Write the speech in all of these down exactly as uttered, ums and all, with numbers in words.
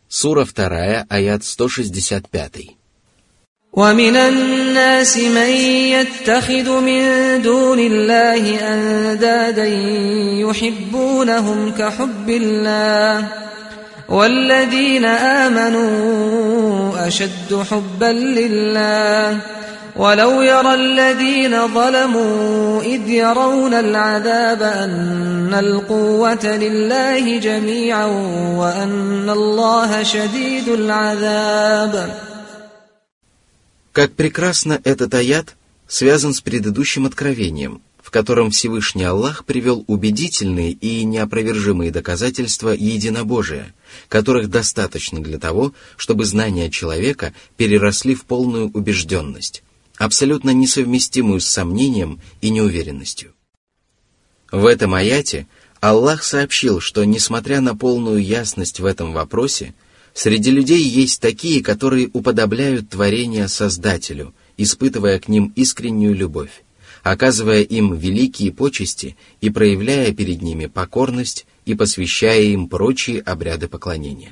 Сура вторая, аят сто шестьдесят пять. وَمِنَ النَّاسِ مَن يَتَّخِذُ مِن دُونِ اللَّهِ أَندَادًا يُحِبُّونَهُمْ كَحُبِّ اللَّهِ وَالَّذِينَ آمَنُوا أَشَدُّ حُبًّا لِّلَّهِ وَلَوْ يَرَى الَّذِينَ ظَلَمُوا إِذْ يَرَوْنَ الْعَذَابَ أَنَّ الْقُوَّةَ لِلَّهِ جَمِيعًا وَأَنَّ اللَّهَ شَدِيدُ الْعَذَابِ. Как прекрасно этот аят связан с предыдущим откровением, в котором Всевышний Аллах привел убедительные и неопровержимые доказательства единобожия, которых достаточно для того, чтобы знания человека переросли в полную убежденность, абсолютно несовместимую с сомнением и неуверенностью. В этом аяте Аллах сообщил, что, несмотря на полную ясность в этом вопросе, среди людей есть такие, которые уподобляют творения Создателю, испытывая к ним искреннюю любовь, оказывая им великие почести и проявляя перед ними покорность и посвящая им прочие обряды поклонения.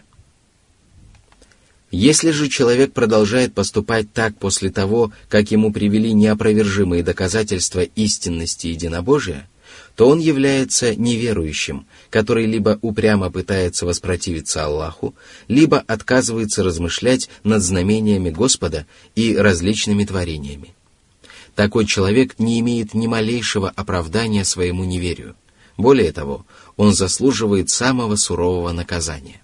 Если же человек продолжает поступать так после того, как ему привели неопровержимые доказательства истинности единобожия, то он является неверующим, который либо упрямо пытается воспротивиться Аллаху, либо отказывается размышлять над знамениями Господа и различными творениями. Такой человек не имеет ни малейшего оправдания своему неверию. Более того, он заслуживает самого сурового наказания.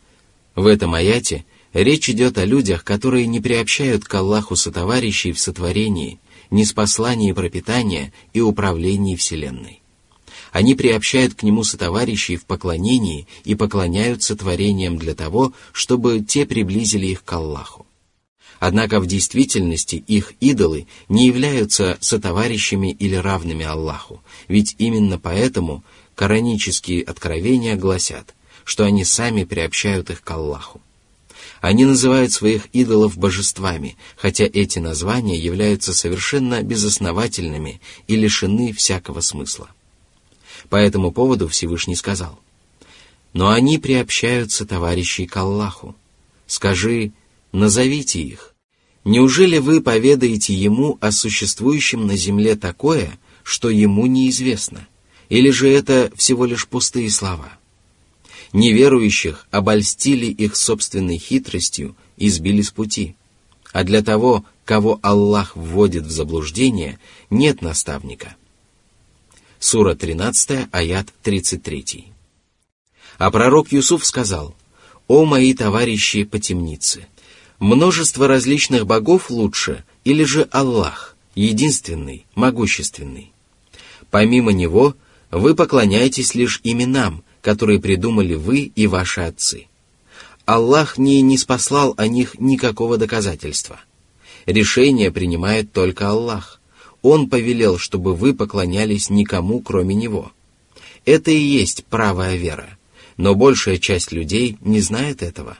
В этом аяте речь идет о людях, которые не приобщают к Аллаху сотоварищей в сотворении, ниспослании пропитания и управлении Вселенной. Они приобщают к Нему сотоварищей в поклонении и поклоняются творениям для того, чтобы те приблизили их к Аллаху. Однако в действительности их идолы не являются сотоварищами или равными Аллаху, ведь именно поэтому коранические откровения гласят, что они сами приобщают их к Аллаху. Они называют своих идолов божествами, хотя эти названия являются совершенно безосновательными и лишены всякого смысла. По этому поводу Всевышний сказал: «Но они приобщаются товарищей к Аллаху. Скажи, назовите их. Неужели вы поведаете ему о существующем на земле такое, что ему неизвестно? Или же это всего лишь пустые слова? Неверующих обольстили их собственной хитростью и сбили с пути. А для того, кого Аллах вводит в заблуждение, нет наставника». Сура тринадцатая, аят тридцать три. А пророк Юсуф сказал: «О мои товарищи по темнице! Множество различных богов лучше, или же Аллах, единственный, могущественный? Помимо Него вы поклоняетесь лишь именам, которые придумали вы и ваши отцы. Аллах не ниспослал о них никакого доказательства. Решение принимает только Аллах. Он повелел, чтобы вы поклонялись никому, кроме Него. Это и есть правая вера, но большая часть людей не знает этого».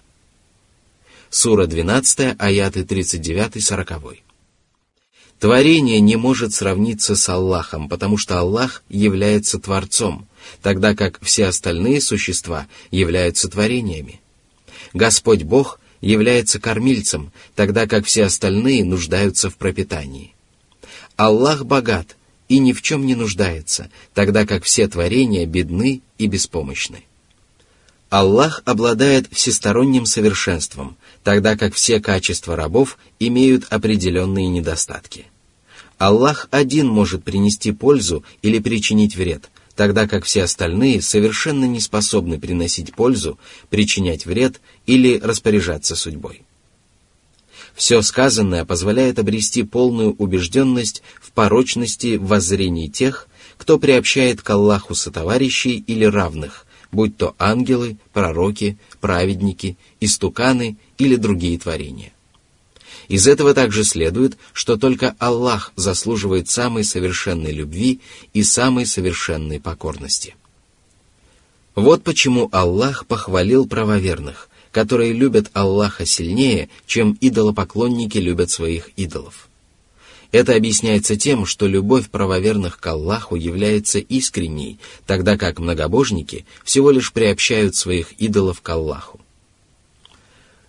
Сура двенадцатая, аяты тридцать девять сорок. Творение не может сравниться с Аллахом, потому что Аллах является Творцом, тогда как все остальные существа являются творениями. Господь Бог является кормильцем, тогда как все остальные нуждаются в пропитании. Аллах богат и ни в чем не нуждается, тогда как все творения бедны и беспомощны. Аллах обладает всесторонним совершенством, тогда как все качества рабов имеют определенные недостатки. Аллах один может принести пользу или причинить вред, тогда как все остальные совершенно не способны приносить пользу, причинять вред или распоряжаться судьбой. Все сказанное позволяет обрести полную убежденность в порочности воззрений тех, кто приобщает к Аллаху сотоварищей или равных, будь то ангелы, пророки, праведники, истуканы или другие творения. Из этого также следует, что только Аллах заслуживает самой совершенной любви и самой совершенной покорности. Вот почему Аллах похвалил правоверных, которые любят Аллаха сильнее, чем идолопоклонники любят своих идолов. Это объясняется тем, что любовь правоверных к Аллаху является искренней, тогда как многобожники всего лишь приобщают своих идолов к Аллаху.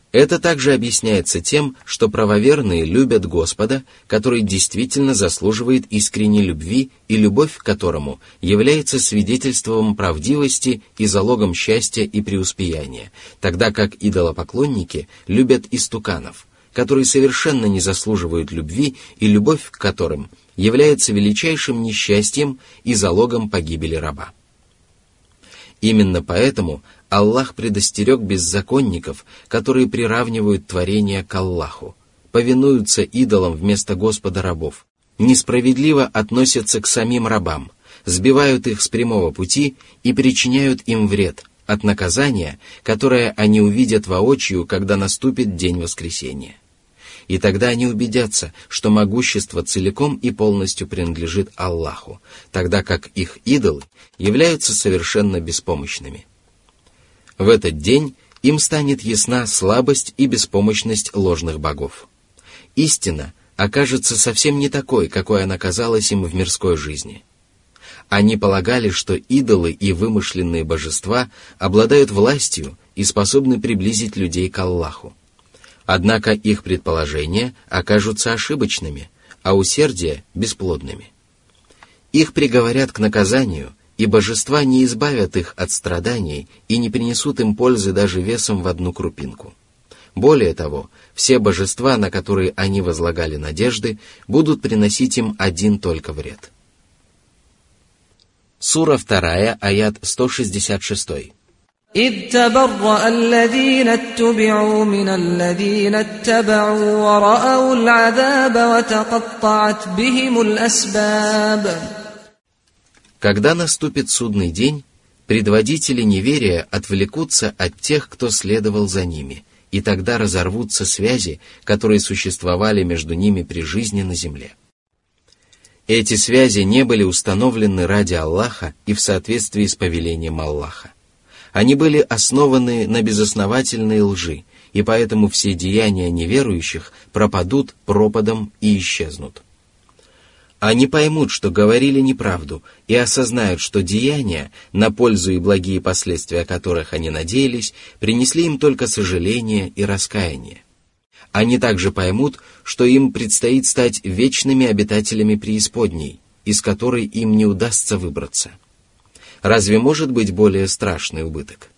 Это также объясняется тем, что правоверные любят Господа, который действительно заслуживает искренней любви и любовь к которому является свидетельством правдивости и залогом счастья и преуспеяния, тогда как идолопоклонники любят истуканов, которые совершенно не заслуживают любви и любовь к которым является величайшим несчастьем и залогом погибели раба. Именно поэтому Аллах предостерег беззаконников, которые приравнивают творение к Аллаху, повинуются идолам вместо Господа рабов, несправедливо относятся к самим рабам, сбивают их с прямого пути и причиняют им вред от наказания, которое они увидят воочию, когда наступит день воскресения. И тогда они убедятся, что могущество целиком и полностью принадлежит Аллаху, тогда как их идолы являются совершенно беспомощными. В этот день им станет ясна слабость и беспомощность ложных богов. Истина окажется совсем не такой, какой она казалась им в мирской жизни. Они полагали, что идолы и вымышленные божества обладают властью и способны приблизить людей к Аллаху. Однако их предположения окажутся ошибочными, а усердия – бесплодными. Их приговорят к наказанию, и божества не избавят их от страданий и не принесут им пользы даже весом в одну крупинку. Более того, все божества, на которые они возлагали надежды, будут приносить им один только вред. Сура вторая, аят сто шестьдесят шесть. إذ تبرأ الذين اتبعوا من الذين اتبعوا ورأوا العذاب وتقطعت بهم الأسباب. Когда наступит судный день, предводители неверия отвлекутся от тех, кто следовал за ними, и тогда разорвутся связи, которые существовали между ними при жизни на земле. Эти связи не были установлены ради Аллаха и в соответствии с повелением Аллаха. Они были основаны на безосновательной лжи, и поэтому все деяния неверующих пропадут пропадом и исчезнут. Они поймут, что говорили неправду, и осознают, что деяния, на пользу и благие последствия которых они надеялись, принесли им только сожаление и раскаяние. Они также поймут, что им предстоит стать вечными обитателями преисподней, из которой им не удастся выбраться. Разве может быть более страшный убыток?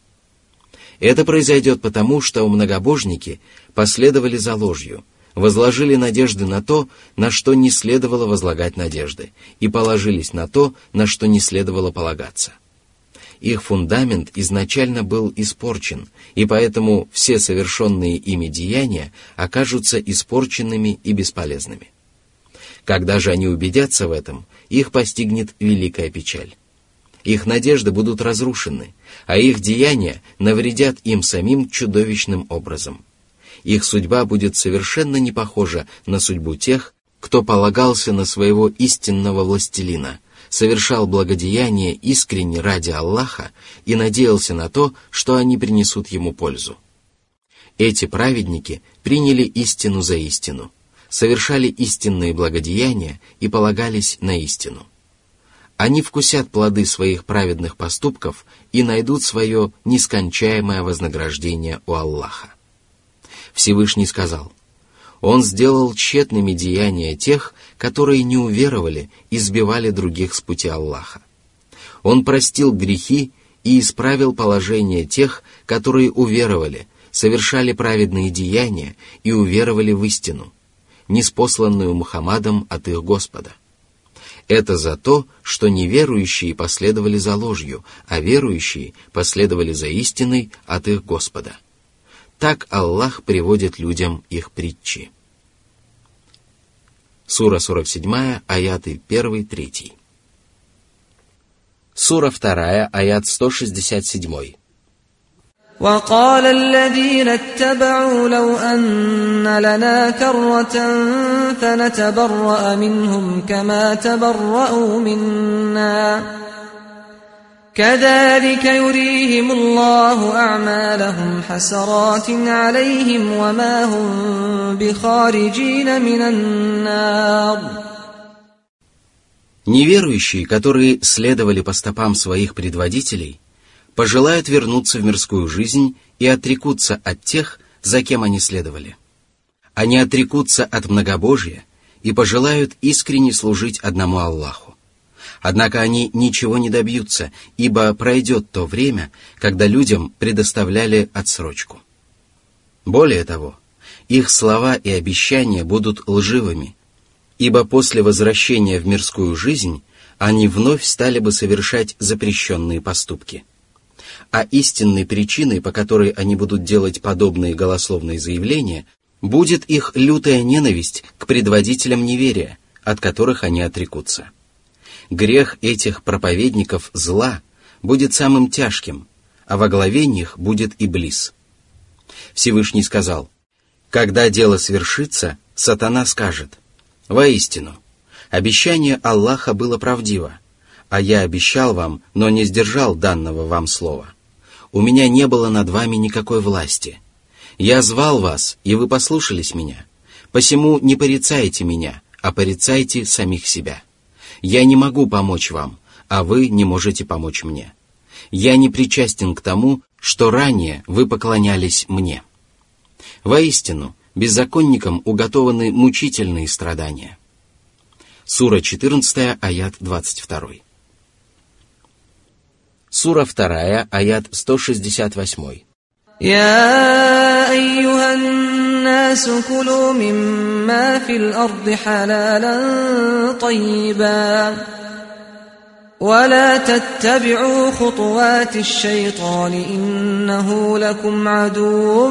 Это произойдет потому, что многобожники последовали за ложью, возложили надежды на то, на что не следовало возлагать надежды, и положились на то, на что не следовало полагаться. Их фундамент изначально был испорчен, и поэтому все совершенные ими деяния окажутся испорченными и бесполезными. Когда же они убедятся в этом, их постигнет великая печаль. Их надежды будут разрушены, а их деяния навредят им самим чудовищным образом. Их судьба будет совершенно не похожа на судьбу тех, кто полагался на своего истинного властелина, совершал благодеяния искренне ради Аллаха и надеялся на то, что они принесут ему пользу. Эти праведники приняли истину за истину, совершали истинные благодеяния и полагались на истину. Они вкусят плоды своих праведных поступков и найдут свое нескончаемое вознаграждение у Аллаха. Всевышний сказал: Он сделал тщетными деяния тех, которые не уверовали и сбивали других с пути Аллаха. Он простил грехи и исправил положение тех, которые уверовали, совершали праведные деяния и уверовали в истину, ниспосланную Мухаммадом от их Господа. Это за то, что неверующие последовали за ложью, а верующие последовали за истиной от их Господа. Так Аллах приводит людям их притчи. Сура сорок семь, аяты один-три. Сура два, аят сто шестьдесят семь. وقال الذين اتبعوا لو أن لنا كرة فنتبرأ منهم كما تبرأوا منا كذلك يريهم الله أعمالهم حسرات عليهم وما هم بخارجين من النار. Неверующие, которые следовали по стопам своих предводителей, пожелают вернуться в мирскую жизнь и отрекутся от тех, за кем они следовали. Они отрекутся от многобожия и пожелают искренне служить одному Аллаху. Однако они ничего не добьются, ибо пройдет то время, когда людям предоставляли отсрочку. Более того, их слова и обещания будут лживыми, ибо после возвращения в мирскую жизнь они вновь стали бы совершать запрещенные поступки. А истинной причиной, по которой они будут делать подобные голословные заявления, будет их лютая ненависть к предводителям неверия, от которых они отрекутся. Грех этих проповедников зла будет самым тяжким, а во главе них будет Иблис. Всевышний сказал: «Когда дело свершится, сатана скажет: воистину, обещание Аллаха было правдиво, а я обещал вам, но не сдержал данного вам слова. У меня не было над вами никакой власти. Я звал вас, и вы послушались меня. Посему не порицайте меня, а порицайте самих себя. Я не могу помочь вам, а вы не можете помочь мне. Я не причастен к тому, что ранее вы поклонялись мне. Воистину, беззаконникам уготованы мучительные страдания». Сура четырнадцатая, аят двадцать два. Сура вторая, аят сто шестьдесят восемь. يا أيها الناس كلوا مما في الأرض حلالا طيبا ولا تتبعوا خطوات الشيطان إنه لكم عدو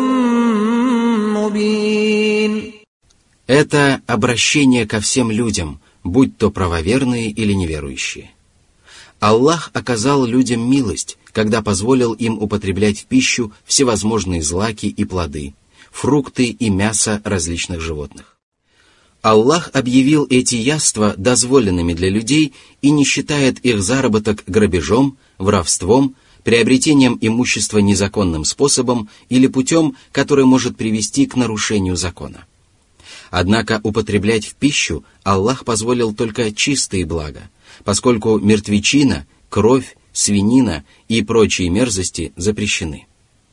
مبين. Это обращение ко всем людям, будь то правоверные или неверующие. Аллах оказал людям милость, когда позволил им употреблять в пищу всевозможные злаки и плоды, фрукты и мясо различных животных. Аллах объявил эти яства дозволенными для людей и не считает их заработок грабежом, воровством, приобретением имущества незаконным способом или путем, который может привести к нарушению закона. Однако употреблять в пищу Аллах позволил только чистые блага, поскольку мертвечина, кровь, свинина и прочие мерзости запрещены.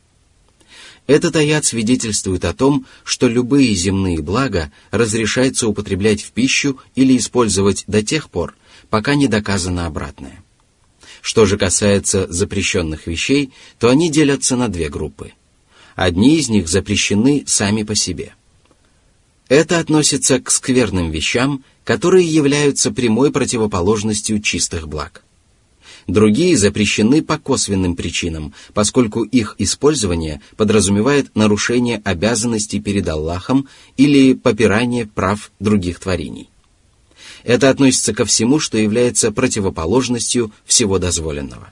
Этот аят свидетельствует о том, что любые земные блага разрешается употреблять в пищу или использовать до тех пор, пока не доказано обратное. Что же касается запрещенных вещей, то они делятся на две группы. Одни из них запрещены сами по себе. Это относится к скверным вещам, которые являются прямой противоположностью чистых благ. Другие запрещены по косвенным причинам, поскольку их использование подразумевает нарушение обязанностей перед Аллахом или попирание прав других творений. Это относится ко всему, что является противоположностью всего дозволенного.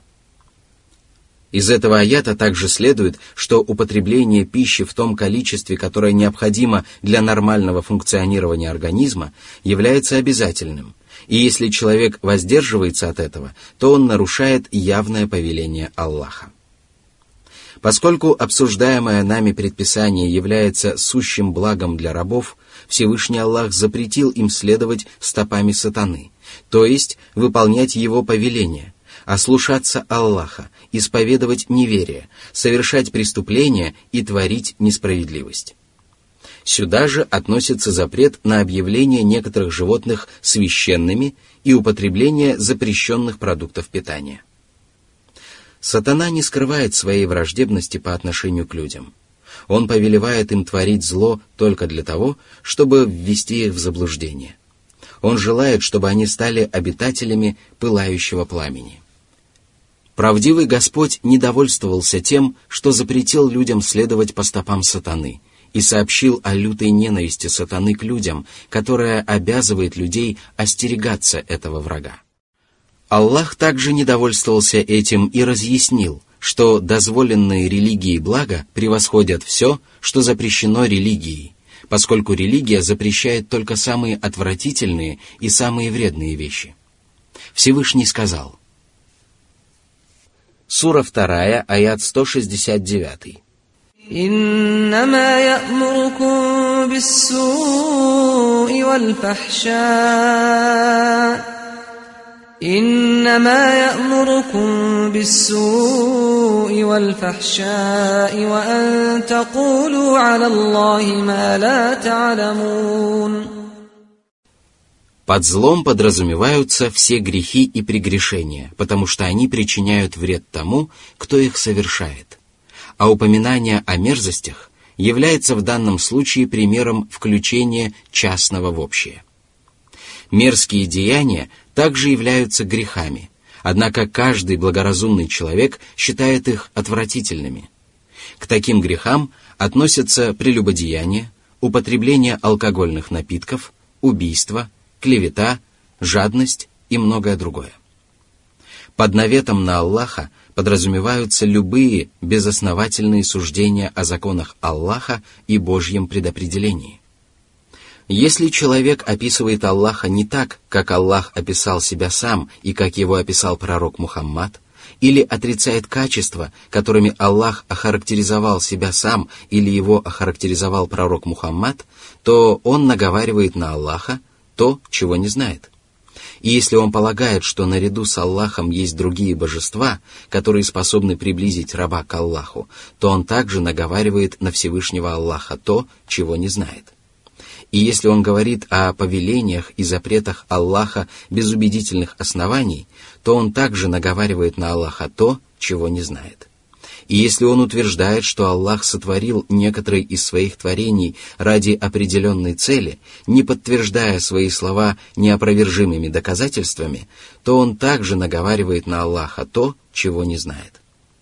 Из этого аята также следует, что употребление пищи в том количестве, которое необходимо для нормального функционирования организма, является обязательным, и если человек воздерживается от этого, то он нарушает явное повеление Аллаха. Поскольку обсуждаемое нами предписание является сущим благом для рабов, Всевышний Аллах запретил им следовать стопами сатаны, то есть выполнять его повеления, ослушаться Аллаха, исповедовать неверие, совершать преступления и творить несправедливость. Сюда же относится запрет на объявление некоторых животных священными и употребление запрещенных продуктов питания. Сатана не скрывает своей враждебности по отношению к людям. Он повелевает им творить зло только для того, чтобы ввести их в заблуждение. Он желает, чтобы они стали обитателями пылающего пламени. Правдивый Господь не довольствовался тем, что запретил людям следовать по стопам сатаны, и сообщил о лютой ненависти сатаны к людям, которая обязывает людей остерегаться этого врага. Аллах также не довольствовался этим и разъяснил, что дозволенные религии блага превосходят все, что запрещено религией, поскольку религия запрещает только самые отвратительные и самые вредные вещи. Всевышний сказал. Сура вторая, аят сто шестьдесят девять. إنما يأمركم بالسوء والفحشاء إنما يأمركم بالسوء والفحشاء وأن تقولوا على الله ما لا تعلمون. Под злом подразумеваются все грехи и прегрешения, потому что они причиняют вред тому, кто их совершает. А упоминание о мерзостях является в данном случае примером включения частного в общее. Мерзкие деяния также являются грехами, однако каждый благоразумный человек считает их отвратительными. К таким грехам относятся прелюбодеяние, употребление алкогольных напитков, убийство, клевета, жадность и многое другое. Под наветом на Аллаха подразумеваются любые безосновательные суждения о законах Аллаха и Божьем предопределении. Если человек описывает Аллаха не так, как Аллах описал себя сам и как его описал пророк Мухаммад, или отрицает качества, которыми Аллах охарактеризовал себя сам или его охарактеризовал пророк Мухаммад, то он наговаривает на Аллаха то, чего не знает. И если он полагает, что наряду с Аллахом есть другие божества, которые способны приблизить раба к Аллаху, то он также наговаривает на Всевышнего Аллаха то, чего не знает. И если он говорит о повелениях и запретах Аллаха без убедительных оснований, то он также наговаривает на Аллаха то, чего не знает. И если он утверждает, что Аллах сотворил некоторые из своих творений ради определенной цели, не подтверждая свои слова неопровержимыми доказательствами, то он также наговаривает на Аллаха то, чего не знает.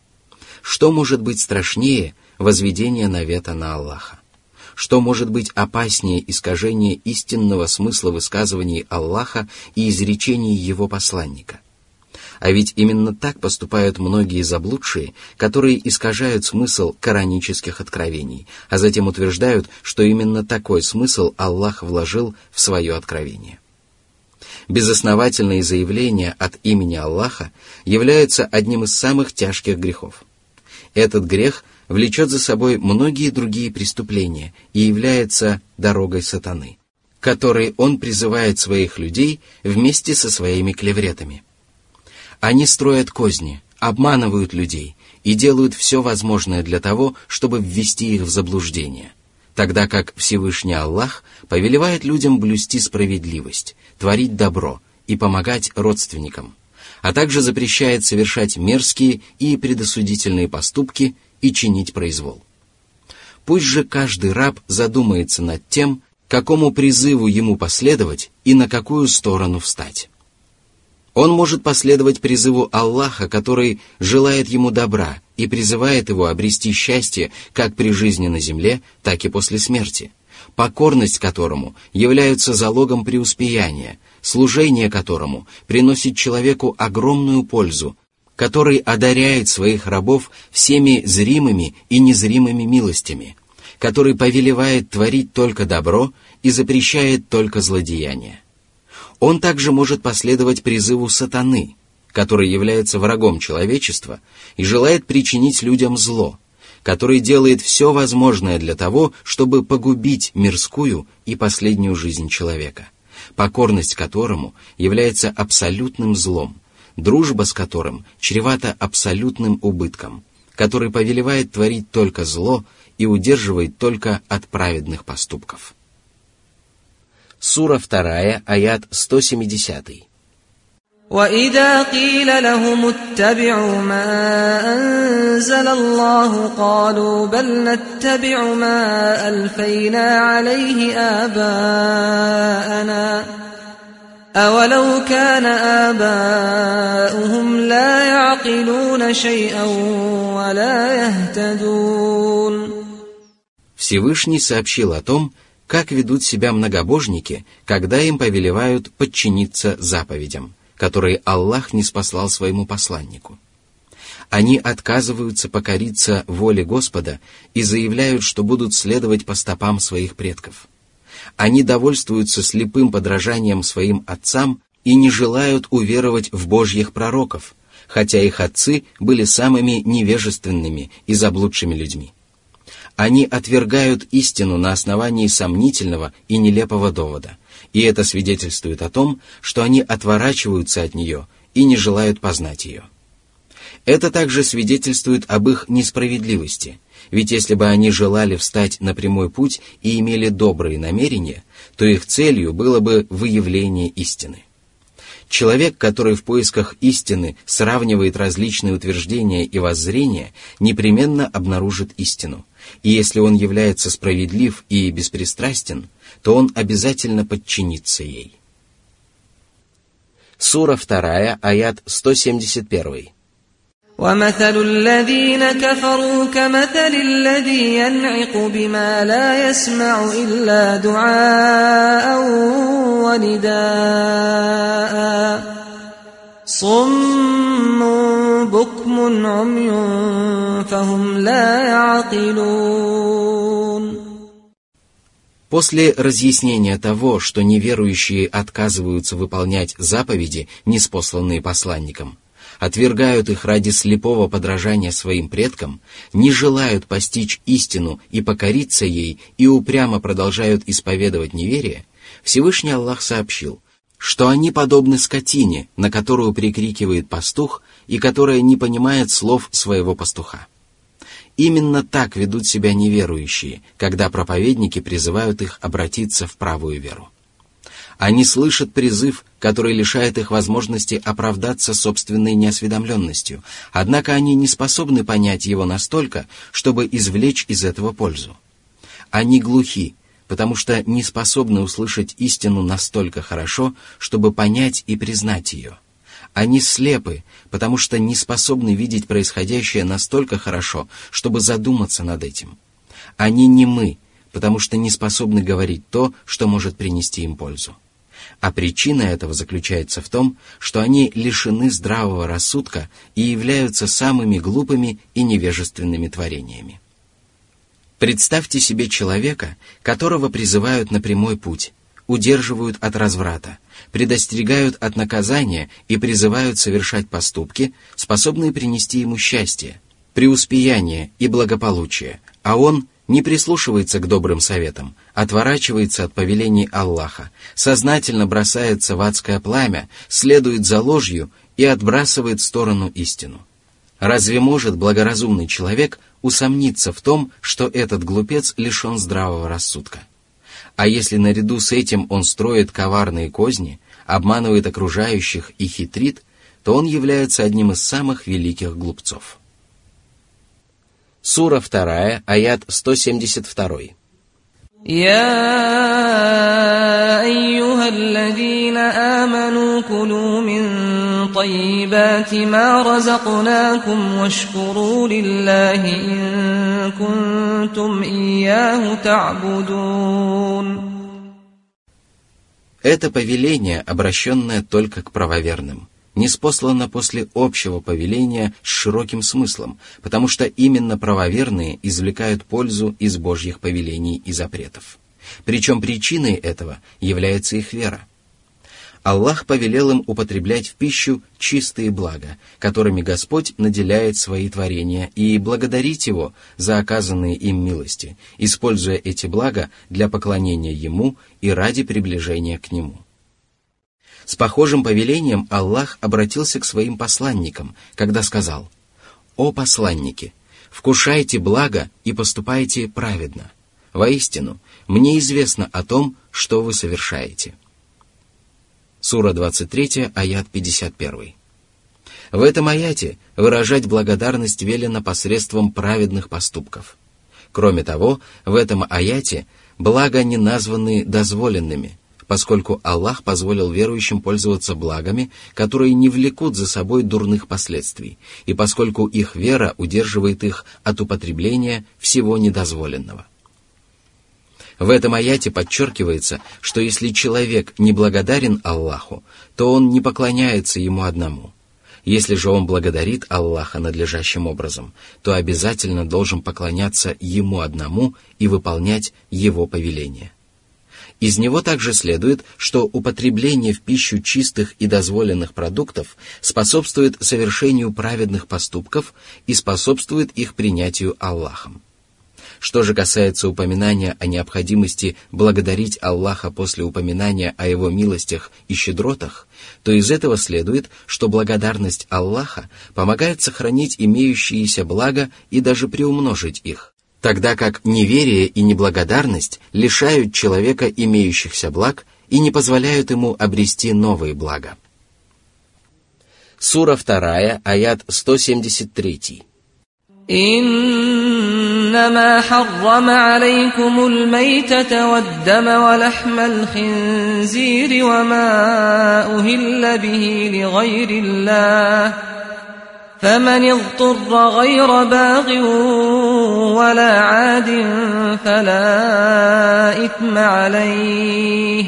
Что может быть страшнее возведения навета на Аллаха? Что может быть опаснее искажения истинного смысла высказываний Аллаха и изречений его посланника? А ведь именно так поступают многие заблудшие, которые искажают смысл коранических откровений, а затем утверждают, что именно такой смысл Аллах вложил в свое откровение. Безосновательные заявления от имени Аллаха являются одним из самых тяжких грехов. Этот грех влечет за собой многие другие преступления и является дорогой сатаны, которой он призывает своих людей вместе со своими клевретами. Они строят козни, обманывают людей и делают все возможное для того, чтобы ввести их в заблуждение, тогда как Всевышний Аллах повелевает людям блюсти справедливость, творить добро и помогать родственникам, а также запрещает совершать мерзкие и предосудительные поступки и чинить произвол. Пусть же каждый раб задумается над тем, какому призыву ему последовать и на какую сторону встать. Он может последовать призыву Аллаха, который желает ему добра и призывает его обрести счастье как при жизни на земле, так и после смерти, покорность которому является залогом преуспеяния, служение которому приносит человеку огромную пользу, который одаряет своих рабов всеми зримыми и незримыми милостями, который повелевает творить только добро и запрещает только злодеяния. Он также может последовать призыву сатаны, который является врагом человечества и желает причинить людям зло, который делает все возможное для того, чтобы погубить мирскую и последнюю жизнь человека, покорность которому является абсолютным злом, дружба с которым чревата абсолютным убытком, который повелевает творить только зло и удерживает только от праведных поступков. Сура вторая, аят сто семьдесят. وَإِذَا قِيلَ لَهُمُ اتَّبِعُوا مَا أَنزَلَ اللَّهُ قَالُوا بَلْ نَتَّبِعُ مَا أَلْفَيْنَا عَلَيْهِ آبَاءَنَا أَوَلَوْ كَانَ آبَاؤُهُمْ لَا يَعْقِلُونَ شَيْئًا وَلَا يَهْتَدُونَ. Всевышний сообщил о том, как ведут себя многобожники, когда им повелевают подчиниться заповедям, которые Аллах ниспослал своему посланнику. Они отказываются покориться воле Господа и заявляют, что будут следовать по стопам своих предков. Они довольствуются слепым подражанием своим отцам и не желают уверовать в Божьих пророков, хотя их отцы были самыми невежественными и заблудшими людьми. Они отвергают истину на основании сомнительного и нелепого довода и это свидетельствует о том, что они отворачиваются от нее и не желают познать ее. Это также свидетельствует об их несправедливости, ведь если бы они желали встать на прямой путь и имели добрые намерения, то их целью было бы выявление истины. Человек, который в поисках истины сравнивает различные утверждения и воззрения, непременно обнаружит истину, и если он является справедлив и беспристрастен, то он обязательно подчинится ей. Сура вторая, аят сто семьдесят один. وَمَثَلُ الَّذِينَ كَفَرُوا كَمَثَلِ الَّذِي يَنْعِقُ بِمَا لَا يَسْمَعُ إِلَّا دُعَاءً وَنِدَاءً صُمٌّ بُكْمٌ عُمْيٌ فَهُمْ لَا يَعْقِلُونَ. После разъяснения того, что неверующие отказываются выполнять заповеди, ниспосланные посланником, отвергают их ради слепого подражания своим предкам, не желают постичь истину и покориться ей и упрямо продолжают исповедовать неверие, Всевышний Аллах сообщил, что они подобны скотине, на которую прикрикивает пастух и которая не понимает слов своего пастуха. Именно так ведут себя неверующие, когда проповедники призывают их обратиться в правую веру. Они слышат призыв, который лишает их возможности оправдаться собственной неосведомленностью, однако они не способны понять его настолько, чтобы извлечь из этого пользу. Они глухи, потому что не способны услышать истину настолько хорошо, чтобы понять и признать ее. Они слепы, потому что не способны видеть происходящее настолько хорошо, чтобы задуматься над этим. Они немы, потому что не способны говорить то, что может принести им пользу. А причина этого заключается в том, что они лишены здравого рассудка и являются самыми глупыми и невежественными творениями. Представьте себе человека, которого призывают на прямой путь, удерживают от разврата, предостерегают от наказания и призывают совершать поступки, способные принести ему счастье, преуспеяние и благополучие, а он не прислушивается к добрым советам, отворачивается от повелений Аллаха, сознательно бросается в адское пламя, следует за ложью и отбрасывает в сторону истину. Разве может благоразумный человек усомниться в том, что этот глупец лишен здравого рассудка? А если наряду с этим он строит коварные козни, обманывает окружающих и хитрит, то он является одним из самых великих глупцов. Сура вторая, аят сто семьдесят два. يا أيها الذين آمنوا كلوا من طيبات ما رزقناكم واشكروا لله إن كنتم إياه تعبدون. Это повеление, обращенное только к правоверным, ниспослано после общего повеления с широким смыслом, потому что именно правоверные извлекают пользу из Божьих повелений и запретов. Причем причиной этого является их вера. Аллах повелел им употреблять в пищу чистые блага, которыми Господь наделяет свои творения, и благодарить Его за оказанные им милости, используя эти блага для поклонения Ему и ради приближения к Нему. С похожим повелением Аллах обратился к своим посланникам, когда сказал: «О посланники, вкушайте благо и поступайте праведно. Воистину, мне известно о том, что вы совершаете». Сура двадцать три, аят пятьдесят один. В этом аяте выражать благодарность велено посредством праведных поступков. Кроме того, в этом аяте блага не названы дозволенными, поскольку Аллах позволил верующим пользоваться благами, которые не влекут за собой дурных последствий, и поскольку их вера удерживает их от употребления всего недозволенного. В этом аяте подчеркивается, что если человек не благодарен Аллаху, то он не поклоняется Ему одному. Если же он благодарит Аллаха надлежащим образом, то обязательно должен поклоняться Ему одному и выполнять Его повеления. Из него также следует, что употребление в пищу чистых и дозволенных продуктов способствует совершению праведных поступков и способствует их принятию Аллахом. Что же касается упоминания о необходимости благодарить Аллаха после упоминания о Его милостях и щедротах, то из этого следует, что благодарность Аллаха помогает сохранить имеющиеся блага и даже приумножить их, тогда как неверие и неблагодарность лишают человека имеющихся благ и не позволяют ему обрести новые блага. Сура вторая, аят сто семьдесят три. إنما حرم عليكم الميتة والدم ولحم الخنزير وما أهل به لغير الله فمن اضطر غير باغ ولا عاد فلا إثم عليه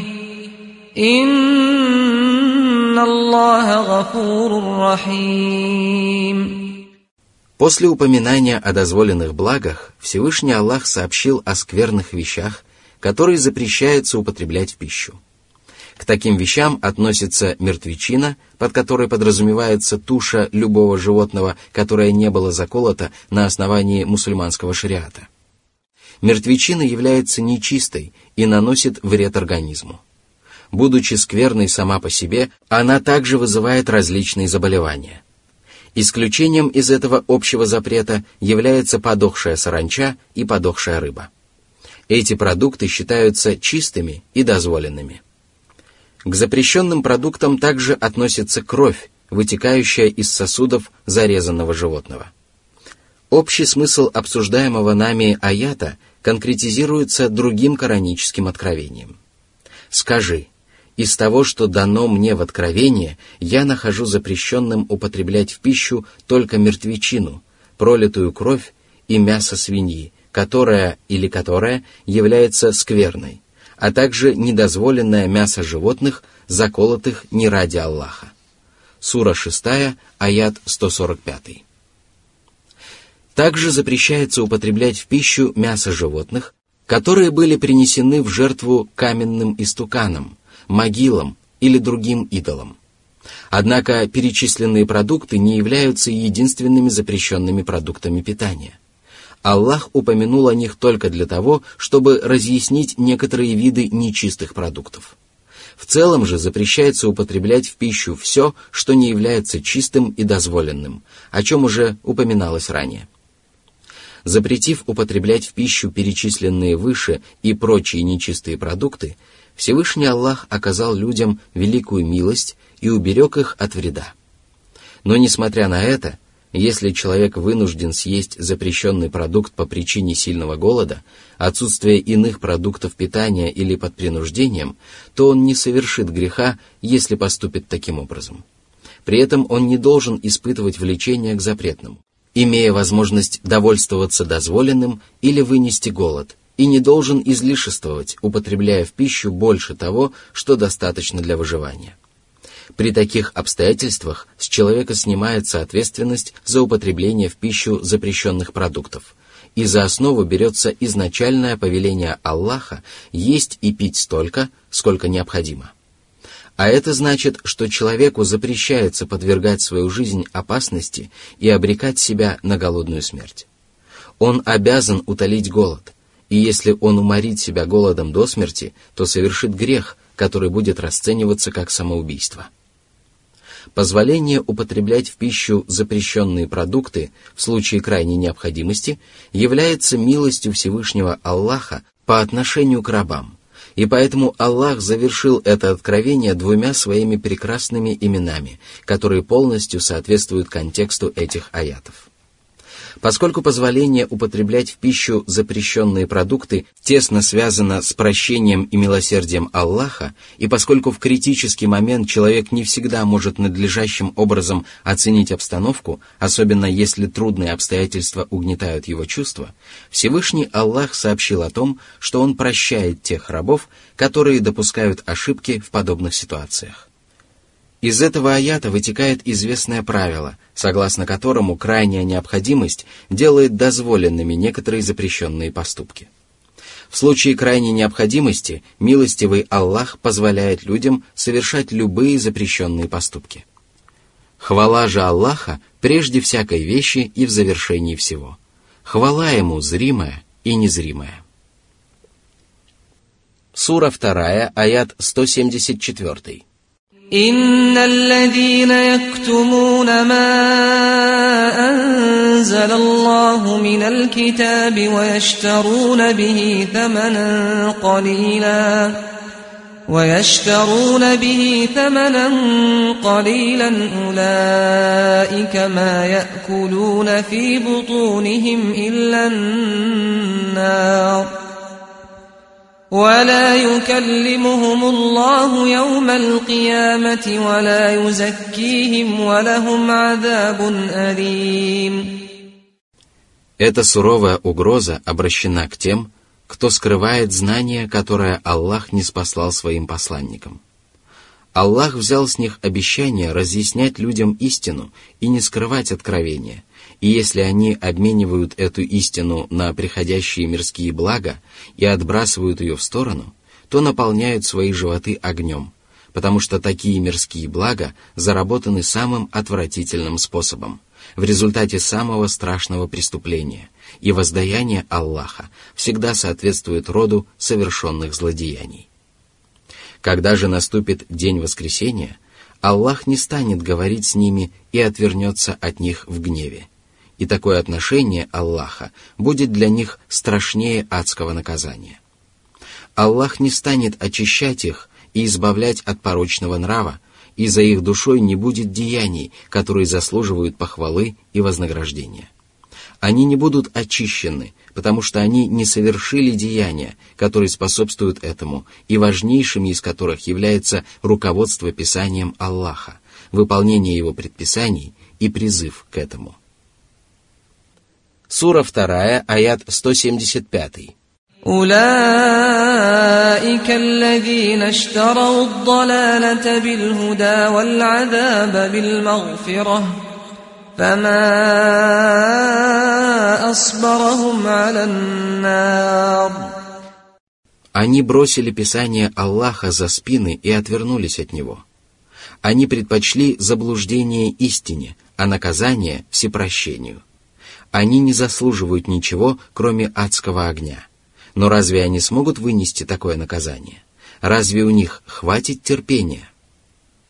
إن الله غفور رحيم. После упоминания о дозволенных благах Всевышний Аллах сообщил о скверных вещах, которые запрещается употреблять в пищу. К таким вещам относится мертвечина, под которой подразумевается туша любого животного, которое не было заколото на основании мусульманского шариата. Мертвечина является нечистой и наносит вред организму. Будучи скверной сама по себе, она также вызывает различные заболевания. Исключением из этого общего запрета является подохшая саранча и подохшая рыба. Эти продукты считаются чистыми и дозволенными. К запрещенным продуктам также относится кровь, вытекающая из сосудов зарезанного животного. Общий смысл обсуждаемого нами аята конкретизируется другим кораническим откровением. «Скажи, из того, что дано мне в откровение, я нахожу запрещенным употреблять в пищу только мертвечину, пролитую кровь и мясо свиньи, которая или которая является скверной, а также недозволенное мясо животных, заколотых не ради Аллаха». Сура шестая, аят сто сорок пять. Также запрещается употреблять в пищу мясо животных, которые были принесены в жертву каменным истуканам, могилам или другим идолам. Однако перечисленные продукты не являются единственными запрещенными продуктами питания. Аллах упомянул о них только для того, чтобы разъяснить некоторые виды нечистых продуктов. В целом же запрещается употреблять в пищу все, что не является чистым и дозволенным, о чем уже упоминалось ранее. Запретив употреблять в пищу перечисленные выше и прочие нечистые продукты, Всевышний Аллах оказал людям великую милость и уберег их от вреда. Но, несмотря на это, если человек вынужден съесть запрещенный продукт по причине сильного голода, отсутствия иных продуктов питания или под принуждением, то он не совершит греха, если поступит таким образом. При этом он не должен испытывать влечение к запретному, имея возможность довольствоваться дозволенным или вынести голод, и не должен излишествовать, употребляя в пищу больше того, что достаточно для выживания. При таких обстоятельствах с человека снимается ответственность за употребление в пищу запрещенных продуктов, и за основу берется изначальное повеление Аллаха есть и пить столько, сколько необходимо. А это значит, что человеку запрещается подвергать свою жизнь опасности и обрекать себя на голодную смерть. Он обязан утолить голод, и если он уморит себя голодом до смерти, то совершит грех, который будет расцениваться как самоубийство. Позволение употреблять в пищу запрещенные продукты в случае крайней необходимости является милостью Всевышнего Аллаха по отношению к рабам, и поэтому Аллах завершил это откровение двумя своими прекрасными именами, которые полностью соответствуют контексту этих аятов. Поскольку позволение употреблять в пищу запрещенные продукты тесно связано с прощением и милосердием Аллаха, и поскольку в критический момент человек не всегда может надлежащим образом оценить обстановку, особенно если трудные обстоятельства угнетают его чувства, Всевышний Аллах сообщил о том, что Он прощает тех рабов, которые допускают ошибки в подобных ситуациях. Из этого аята вытекает известное правило, согласно которому крайняя необходимость делает дозволенными некоторые запрещенные поступки. В случае крайней необходимости милостивый Аллах позволяет людям совершать любые запрещенные поступки. Хвала же Аллаха прежде всякой вещи и в завершении всего. Хвала Ему зримая и незримое. Сура вторая, аят сто семьдесят четыре. إن الذين يكتمون ما أنزل الله من الكتاب ويشترون به ثمنا قليلا ويشترون به ثمنا قليلا أولئك ما يأكلون في بطونهم إلا النار ولا يكلمهم الله يوم القيامة ولا يزكيهم ولهم عذاب أليم. Эта суровая угроза обращена к тем, кто скрывает знание, которое Аллах ниспослал своим посланникам. Аллах взял с них обещание разъяснять людям истину и не скрывать откровения, и если они обменивают эту истину на приходящие мирские блага и отбрасывают ее в сторону, то наполняют свои животы огнем, потому что такие мирские блага заработаны самым отвратительным способом, в результате самого страшного преступления, и воздаяние Аллаха всегда соответствует роду совершенных злодеяний. Когда же наступит день воскресения, Аллах не станет говорить с ними и отвернется от них в гневе. И такое отношение Аллаха будет для них страшнее адского наказания. Аллах не станет очищать их и избавлять от порочного нрава, и за их душой не будет деяний, которые заслуживают похвалы и вознаграждения. Они не будут очищены, потому что они не совершили деяния, которые способствуют этому, и важнейшими из которых является руководство Писанием Аллаха, выполнение его предписаний и призыв к этому. Сура вторая, аят сто семьдесят пять. أولئك الذين اشتروا الضلالة بالهدى والعذاب بالمغفرة فما أصبرهم على النار. Они бросили Писание Аллаха за спины и отвернулись от него. Они предпочли заблуждение истине, а наказание — всепрощению. Они не заслуживают ничего, кроме адского огня. Но разве они смогут вынести такое наказание? Разве у них хватит терпения?